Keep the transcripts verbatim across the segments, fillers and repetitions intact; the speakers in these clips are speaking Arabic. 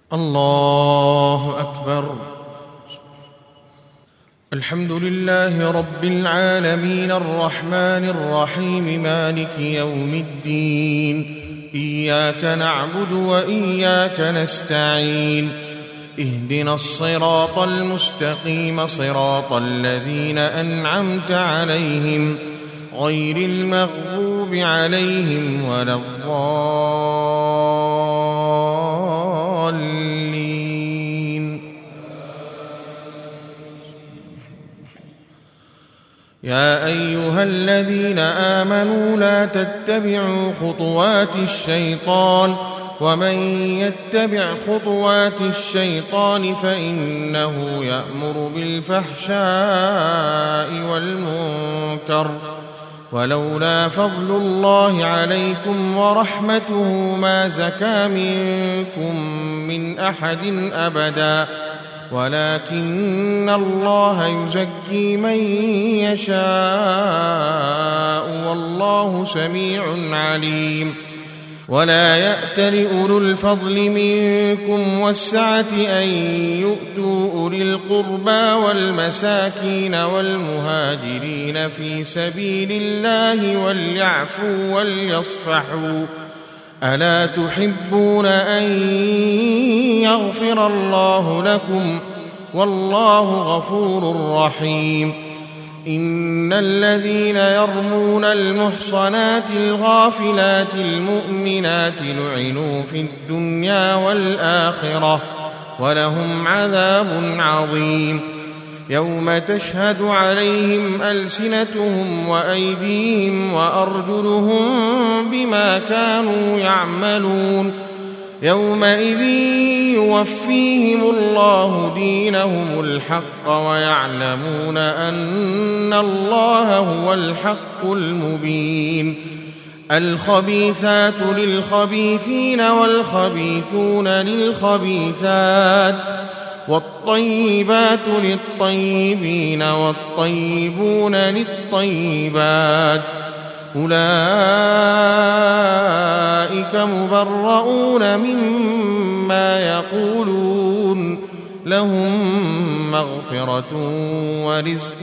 الله أكبر. الحمد لله رب العالمين الرحمن الرحيم مالك يوم الدين. إياك نعبد وإياك نستعين. اهدنا الصراط المستقيم صراط الذين أنعمت عليهم غير المغضوب عليهم ولا الضالين. يا أيها الذين آمنوا لا تتبعوا خطوات الشيطان ومن يتبع خطوات الشيطان فإنه يأمر بالفحشاء والمنكر ولولا فضل الله عليكم ورحمته ما زكى منكم من أحد أبدا ولكن الله يزكي من يشاء والله سميع عليم. ولا يأتل أولو الفضل منكم والسعة أن يؤتوا أولي القربى والمساكين والمهاجرين في سبيل الله وليعفوا وليصفحوا ألا تحبون أن يغفر الله لكم والله غفور رحيم. إن الذين يرمون المحصنات الغافلات المؤمنات لعنوا في الدنيا والآخرة ولهم عذاب عظيم. يوم تشهد عليهم ألسنتهم وأيديهم وأرجلهم بما كانوا يعملون يومئذ يوفيهم الله دينهم الحق ويعلمون أن الله هو الحق المبين. الخبيثات للخبيثين والخبيثون للخبيثات والطيبات للطيبين والطيبون للطيبات أولئك مبرؤون مما يقولون لهم مغفرة ورزق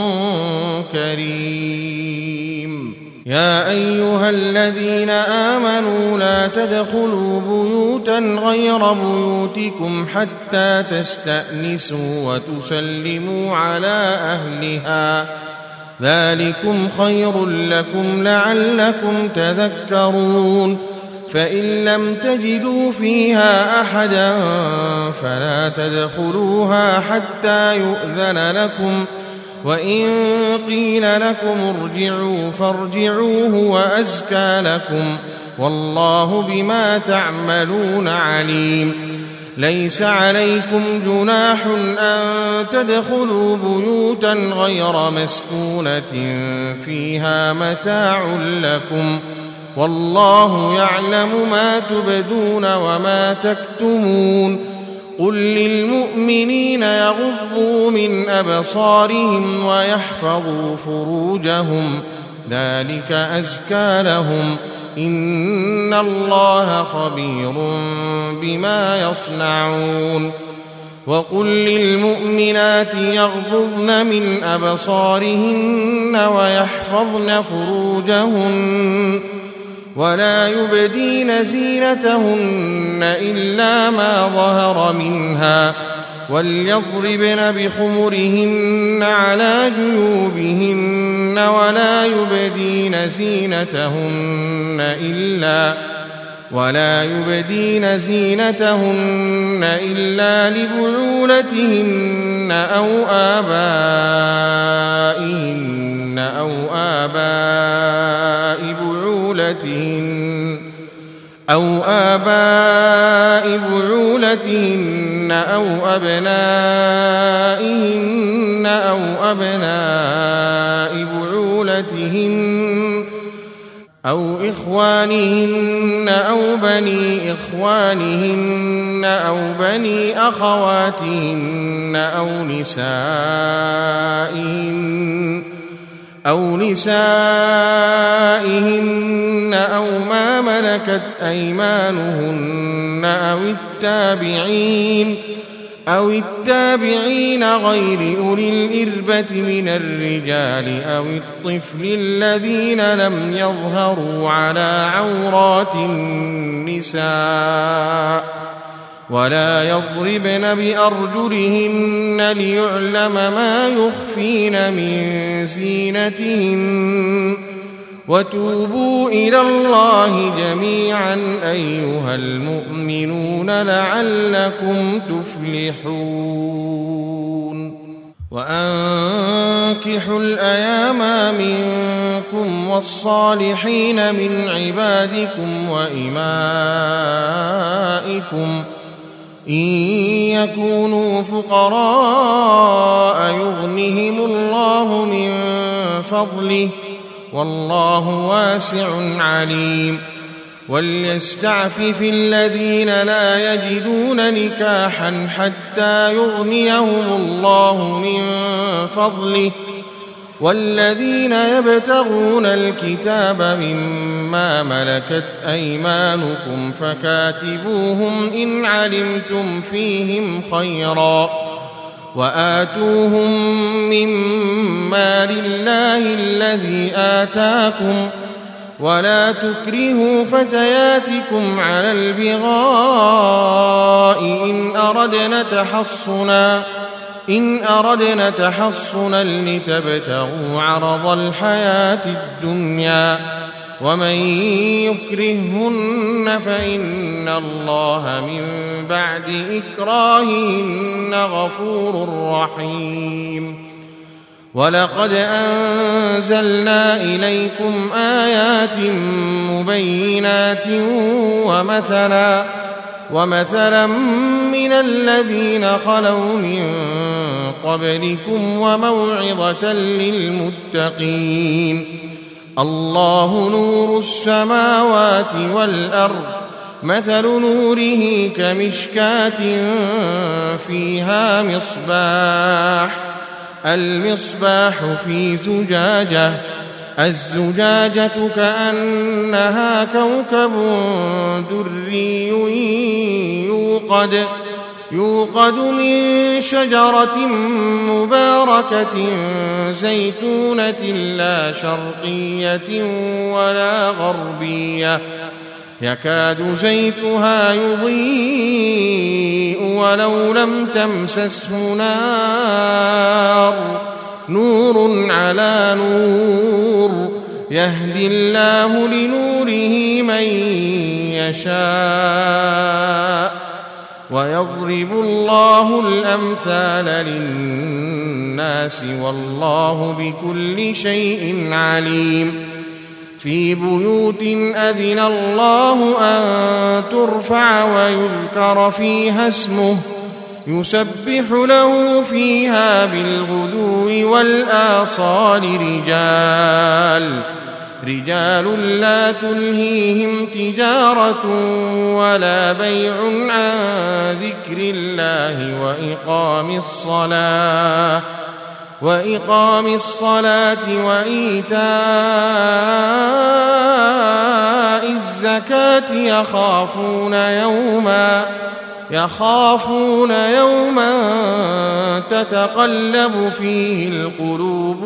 كريم. يا أيها الذين آمنوا لا تدخلوا بيوتا غير بيوتكم حتى تستأنسوا وتسلموا على أهلها ذلكم خير لكم لعلكم تذكرون. فإن لم تجدوا فيها أحدا فلا تدخلوها حتى يؤذن لكم وإن قيل لكم ارجعوا فارجعوا هو أزكى لكم والله بما تعملون عليم. ليس عليكم جناح أن تدخلوا بيوتا غير مسكونة فيها متاع لكم والله يعلم ما تبدون وما تكتمون. قل للمؤمنين يغضوا من أبصارهم ويحفظوا فروجهم ذلك أزكى لهم إن الله خبير بما يصنعون. وقل للمؤمنات يغضضن من أبصارهن ويحفظن فروجهن ولا يبدين زينتهن إلا ما ظهر منها وليضربن بخمرهن على جيوبهن ولا يبدين زينتهن إلا ولا يبدين زينتهن إلا لبعولتهن أو آبائهن أو آباء بعولتهن أو آباء بعولتهن أو أبنائهن أو أبناء بعولتهن أو إخوانهن أو بني إخوانهن أو بني أخواتهن أو نسائهن أو نسائهن أو ما ملكت أيمانهن أو التابعين أو التابعين غير أولي الإربة من الرجال أو الطفل الذين لم يظهروا على عورات النساء ولا يضربن بأرجلهن ليعلم ما يخفين من زينتهن وتوبوا إلى الله جميعا أيها المؤمنون لعلكم تفلحون وأنكحوا الأيام منكم والصالحين من عبادكم وإمائكم إن يكونوا فقراء يغنهم الله من فضله والله واسع عليم وليستعفف الذين لا يجدون نكاحا حتى يغنيهم الله من فضله والذين يبتغون الكتاب مما ملكت أيمانكم فكاتبوهم إن علمتم فيهم خيرا وآتوهم مما لله الذي آتاكم ولا تكرهوا فتياتكم على البغاء إن أردنا تحصنا إن أردنا تحصنا لتبتغوا عرض الحياة الدنيا ومن يكرههن فإن الله من بعد إكراههن غفور رحيم ولقد أنزلنا إليكم آيات مبينات ومثلا ومثلا من الذين خلوا من قبلكم وموعظة للمتقين الله نور السماوات والأرض مثل نوره كمشكاة فيها مصباح المصباح في زجاجة الزجاجة كأنها كوكب دري يوقد يوقد من شجرة مباركة زيتونة لا شرقية ولا غربية يكاد زيتها يضيء ولو لم تمسسه نار نور على نور يهدي الله لنوره من يشاء ويضرب الله الأمثال للناس والله بكل شيء عليم في بيوت أذن الله أن ترفع ويذكر فيها اسمه يسبح له فيها بالغدو والآصال رجال رجال لا تلهيهم تجارة ولا بيع عن ذكر الله وإقام الصلاة وإقام الصلاة وإيتاء الزكاة يخافون يوما يخافون يوما تتقلب فيه القلوب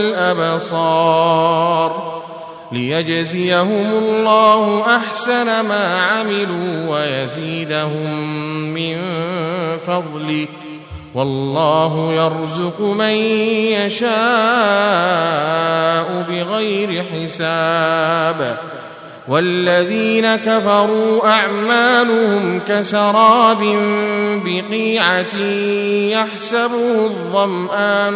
والأبصار ليجزيهم الله أحسن ما عملوا ويزيدهم من فضله والله يرزق من يشاء بغير حساب والذين كفروا أعمالهم كسراب بقيعة يحسبه الظمآن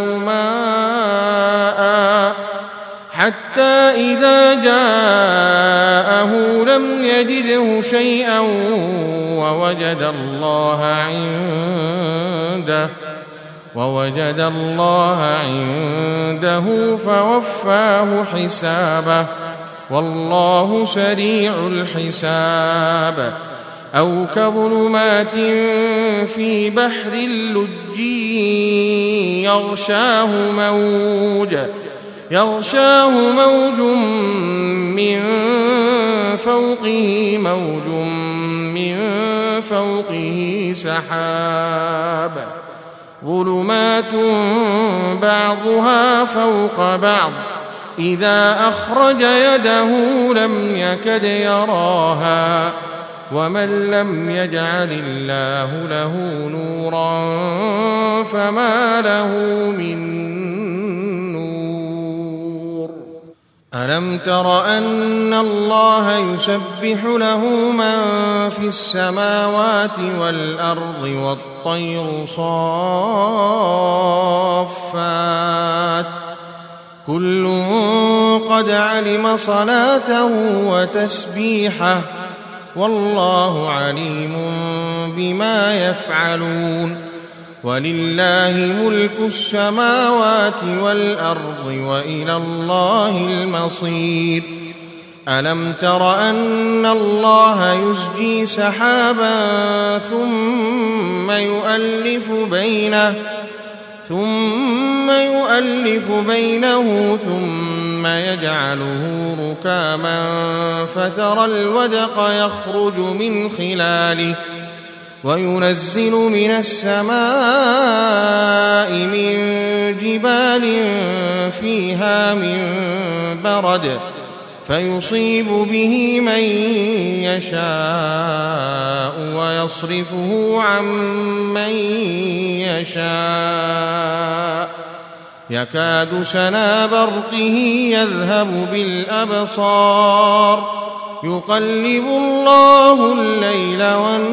ماء حتى إذا جاءه لم يجده شيئا ووجد الله عنده ووجد الله عنده فوفاه حسابه والله سريع الحساب أو كظلمات في بحر اللجي يغشاه موج يغشاه موج من فوقه موج من فوقه سحاب ظلمات بعضها فوق بعض إذا أخرج يده لم يكد يراها ومن لم يجعل الله له نورا فما له من نور. ألم تر أن الله يسبح له من في السماوات والأرض والطير صافات كل قد علم صلاته وتسبيحه والله عليم بما يفعلون. ولله ملك السماوات والأرض وإلى الله المصير. ألم تر أن الله يزجي سحابا ثم يؤلف بينه ثم يؤلف بينه ثم يجعله ركاما فترى الودق يخرج من خلاله وينزل من السماء من جبال فيها من برد فيصيب به من يشاء ويصرفه عن من يشاء يكاد سنا برقه يذهب بالأبصار يقلب الله الليل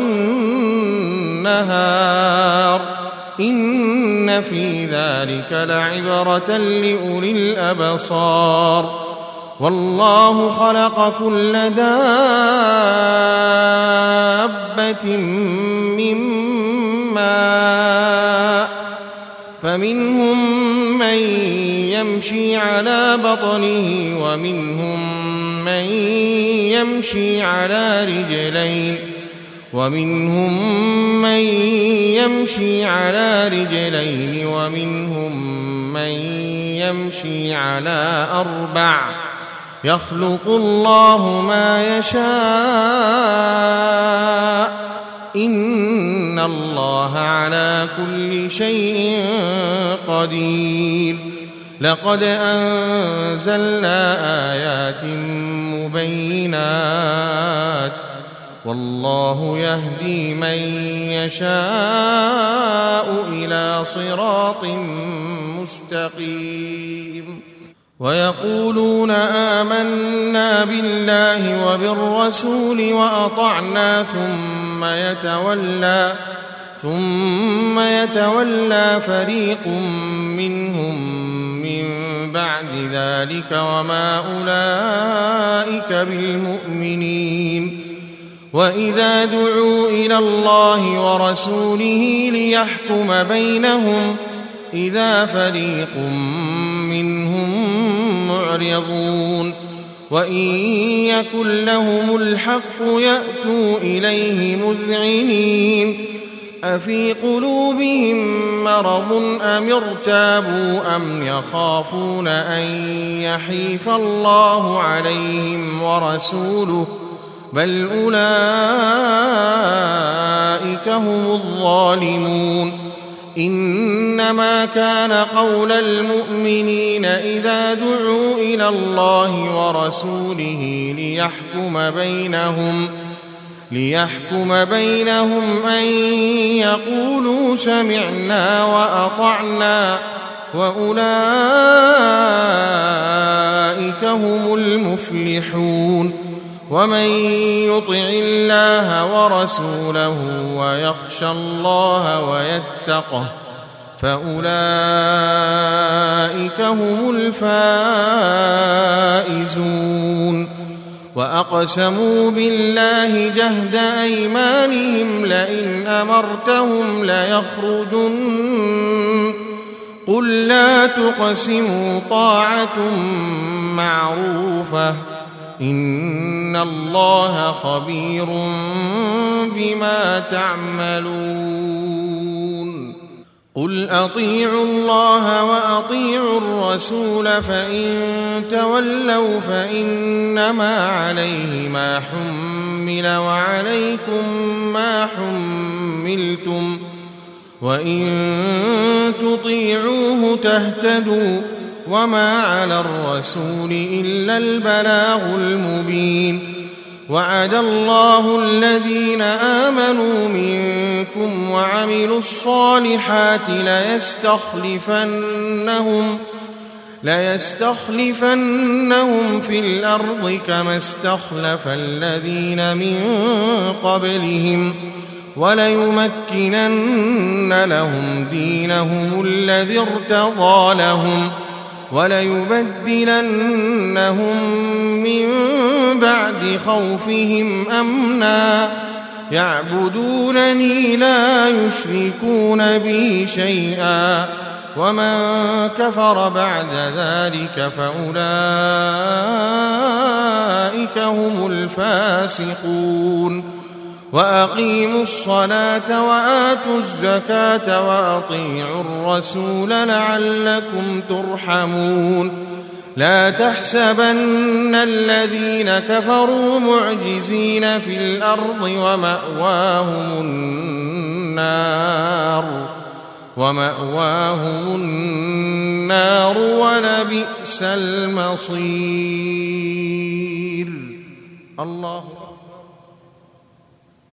والنهار إن في ذلك لعبرة لأولي الأبصار. والله خلق كل دابة من ماء فمنهم من يمشي على بطنه ومنهم من يمشي على رجلين ومنهم من يمشي على رجلين ومنهم من يمشي على أربع يخلق الله ما يشاء إن الله على كل شيء قدير. لقد أنزلنا آيات مبينات والله يهدي من يشاء إلى صراط مستقيم. ويقولون آمنا بالله وبالرسول وأطعنا ثم يتولى ثم يتولى فريق منهم من بعد ذلك وما أولئك بالمؤمنين. وإذا دعوا إلى الله ورسوله ليحكم بينهم إذا فريق منهم معرضون وإن يكن لهم الحق يأتوا إليه مذعنين أفي قلوبهم مرض أم ارتابوا أم يخافون أن يحيف الله عليهم ورسوله بل أولئك هم الظالمون. إنما كان قول المؤمنين إذا دعوا إلى الله ورسوله ليحكم بينهم ليحكم بينهم أن يقولوا سمعنا وأطعنا وأولئك هم المفلحون. ومن يطع الله ورسوله ويخشى الله ويتقه فأولئك هم الفائزون. وأقسموا بالله جهد أيمانهم لئن أمرتهم ليخرجن قل لا تقسموا طاعة معروفة إن الله خبير بما تعملون. قل أطيعوا الله وأطيعوا الرسول فإن تولوا فإنما عليه ما حمل وعليكم ما حملتم وإن تطيعوه تهتدوا وما على الرسول إلا البلاغ المبين وعد الله الذين آمنوا منكم وعملوا الصالحات ليستخلفنهم ليستخلفنهم في الأرض كما استخلف الذين من قبلهم وليمكنن لهم دينهم الذي ارتضى لهم وليبدلنهم من بعد خوفهم أمنا يعبدونني لا يشركون بي شيئا ومن كفر بعد ذلك فأولئك هم الفاسقون وأقيموا الصلاة وآتوا الزكاة وأطيعوا الرسول لعلكم ترحمون لا تحسبن الذين كفروا معجزين في الأرض ومأواهم النار ومأواهم النار ولبئس المصير. الله